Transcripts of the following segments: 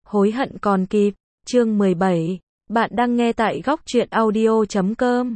Hối hận còn kịp. Chương 17. Bạn đang nghe tại góc truyện audio.com.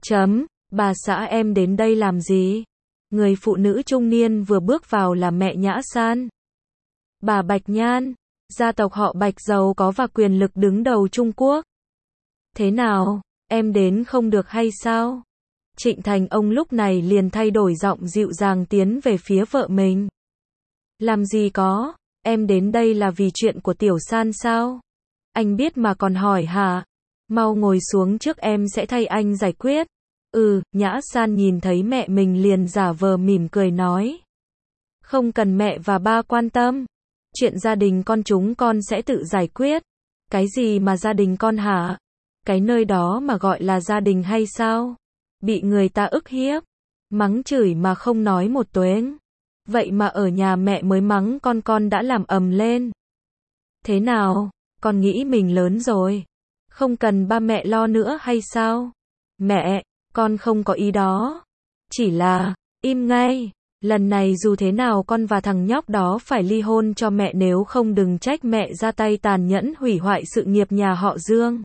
Bà xã em đến đây làm gì? Người phụ nữ trung niên vừa bước vào là mẹ Nhã San. Bà Bạch Nhan, gia tộc họ Bạch giàu có và quyền lực đứng đầu Trung Quốc. Thế nào, em đến không được hay sao? Trịnh Thành ông lúc này liền thay đổi giọng dịu dàng tiến về phía vợ mình. Làm gì có, em đến đây là vì chuyện của Tiểu San sao? Anh biết mà còn hỏi hả? Mau ngồi xuống trước em sẽ thay anh giải quyết. Nhã San nhìn thấy mẹ mình liền giả vờ mỉm cười nói. Không cần mẹ và ba quan tâm. Chuyện gia đình con chúng con sẽ tự giải quyết. Cái gì mà gia đình con hả? Cái nơi đó mà gọi là gia đình hay sao? Bị người ta ức hiếp, mắng chửi mà không nói một tuếng. Vậy mà ở nhà mẹ mới mắng con đã làm ầm lên. Thế nào, con nghĩ mình lớn rồi, không cần ba mẹ lo nữa hay sao? Mẹ, con không có ý đó. Chỉ là, im ngay. Lần này dù thế nào con và thằng nhóc đó phải ly hôn cho mẹ, nếu không đừng trách mẹ ra tay tàn nhẫn hủy hoại sự nghiệp nhà họ Dương.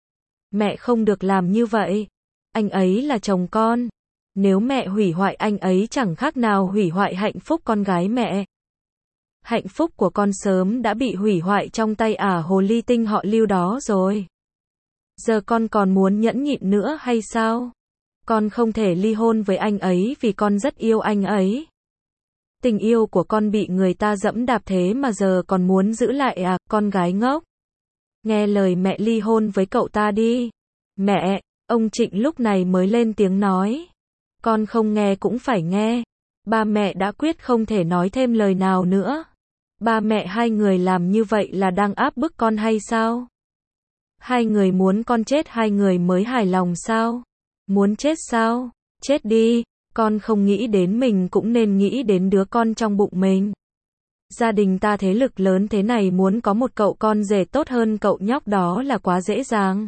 Mẹ không được làm như vậy. Anh ấy là chồng con. Nếu mẹ hủy hoại anh ấy chẳng khác nào hủy hoại hạnh phúc con gái mẹ. Hạnh phúc của con sớm đã bị hủy hoại trong tay hồ ly tinh họ Lưu đó rồi. Giờ con còn muốn nhẫn nhịn nữa hay sao? Con không thể ly hôn với anh ấy vì con rất yêu anh ấy. Tình yêu của con bị người ta giẫm đạp thế mà giờ còn muốn giữ lại con gái ngốc. Nghe lời mẹ ly hôn với cậu ta đi. Mẹ, ông Trịnh lúc này mới lên tiếng nói. Con không nghe cũng phải nghe. Ba mẹ đã quyết không thể nói thêm lời nào nữa. Ba mẹ hai người làm như vậy là đang áp bức con hay sao? Hai người muốn con chết hai người mới hài lòng sao? Muốn chết sao? Chết đi, con không nghĩ đến mình cũng nên nghĩ đến đứa con trong bụng mình. Gia đình ta thế lực lớn thế này muốn có một cậu con rể tốt hơn cậu nhóc đó là quá dễ dàng.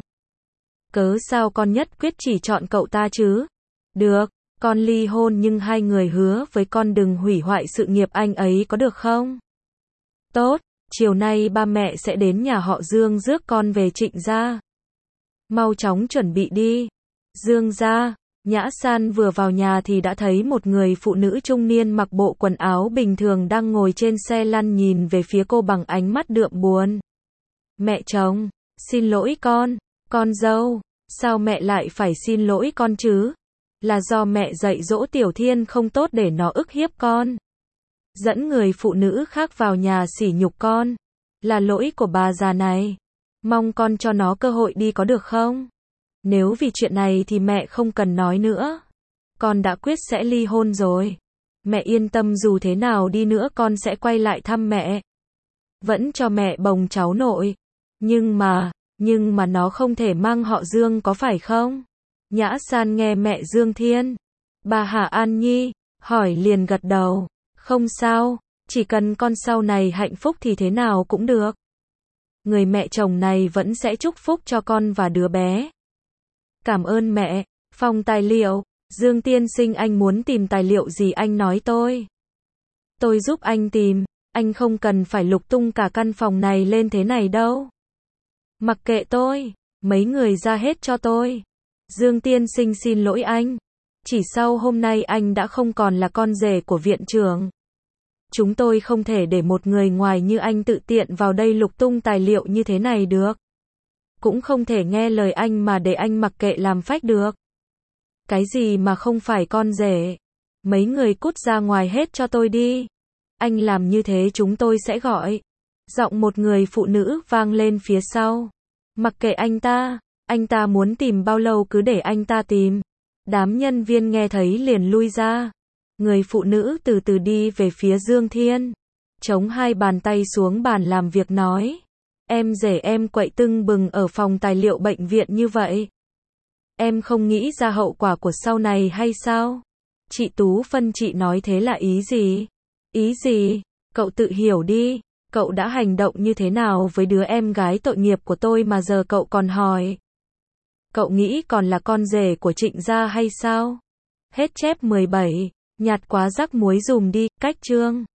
Cớ sao con nhất quyết chỉ chọn cậu ta chứ? Được, con ly hôn nhưng hai người hứa với con đừng hủy hoại sự nghiệp anh ấy có được không? Tốt, chiều nay ba mẹ sẽ đến nhà họ Dương rước con về Trịnh gia. Mau chóng chuẩn bị đi. Dương gia. Nhã San vừa vào nhà thì đã thấy một người phụ nữ trung niên mặc bộ quần áo bình thường đang ngồi trên xe lăn nhìn về phía cô bằng ánh mắt đượm buồn. Mẹ chồng, xin lỗi con dâu, sao mẹ lại phải xin lỗi con chứ? Là do mẹ dạy dỗ Tiểu Thiên không tốt để nó ức hiếp con. Dẫn người phụ nữ khác vào nhà sỉ nhục con. Là lỗi của bà già này. Mong con cho nó cơ hội đi có được không? Nếu vì chuyện này thì mẹ không cần nói nữa. Con đã quyết sẽ ly hôn rồi. Mẹ yên tâm, dù thế nào đi nữa con sẽ quay lại thăm mẹ. Vẫn cho mẹ bồng cháu nội. Nhưng mà nó không thể mang họ Dương có phải không? Nhã San nghe mẹ Dương Thiên. Bà Hà An Nhi, hỏi liền gật đầu. Không sao, chỉ cần con sau này hạnh phúc thì thế nào cũng được. Người mẹ chồng này vẫn sẽ chúc phúc cho con và đứa bé. Cảm ơn mẹ. Phòng tài liệu. Dương tiên sinh, anh muốn tìm tài liệu gì anh nói tôi. Tôi giúp anh tìm. Anh không cần phải lục tung cả căn phòng này lên thế này đâu. Mặc kệ tôi. Mấy người ra hết cho tôi. Dương tiên sinh xin lỗi anh. Chỉ sau hôm nay anh đã không còn là con rể của viện trưởng. Chúng tôi không thể để một người ngoài như anh tự tiện vào đây lục tung tài liệu như thế này được. Cũng không thể nghe lời anh mà để anh mặc kệ làm phách được. Cái gì mà không phải con rể? Mấy người cút ra ngoài hết cho tôi đi. Anh làm như thế chúng tôi sẽ gọi. Giọng một người phụ nữ vang lên phía sau. Mặc kệ anh ta muốn tìm bao lâu cứ để anh ta tìm. Đám nhân viên nghe thấy liền lui ra. Người phụ nữ từ từ đi về phía Dương Thiên. Chống hai bàn tay xuống bàn làm việc nói. Em rể em quậy tưng bừng ở phòng tài liệu bệnh viện như vậy. Em không nghĩ ra hậu quả của sau này hay sao? Chị Tú Phân, chị nói thế là ý gì? Ý gì? Cậu tự hiểu đi. Cậu đã hành động như thế nào với đứa em gái tội nghiệp của tôi mà giờ cậu còn hỏi? Cậu nghĩ còn là con rể của Trịnh gia hay sao? Hết chép 17. Nhạt quá rắc muối dùm đi. Cách chương.